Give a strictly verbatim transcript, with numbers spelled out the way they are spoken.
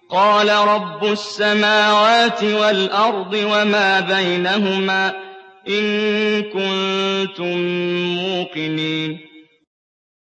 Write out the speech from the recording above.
قَالَ رَبُّ السَّمَاوَاتِ وَالْأَرْضِ وَمَا بَيْنَهُمَا ۖ إِن كُنتُم مُّوقِنِينَ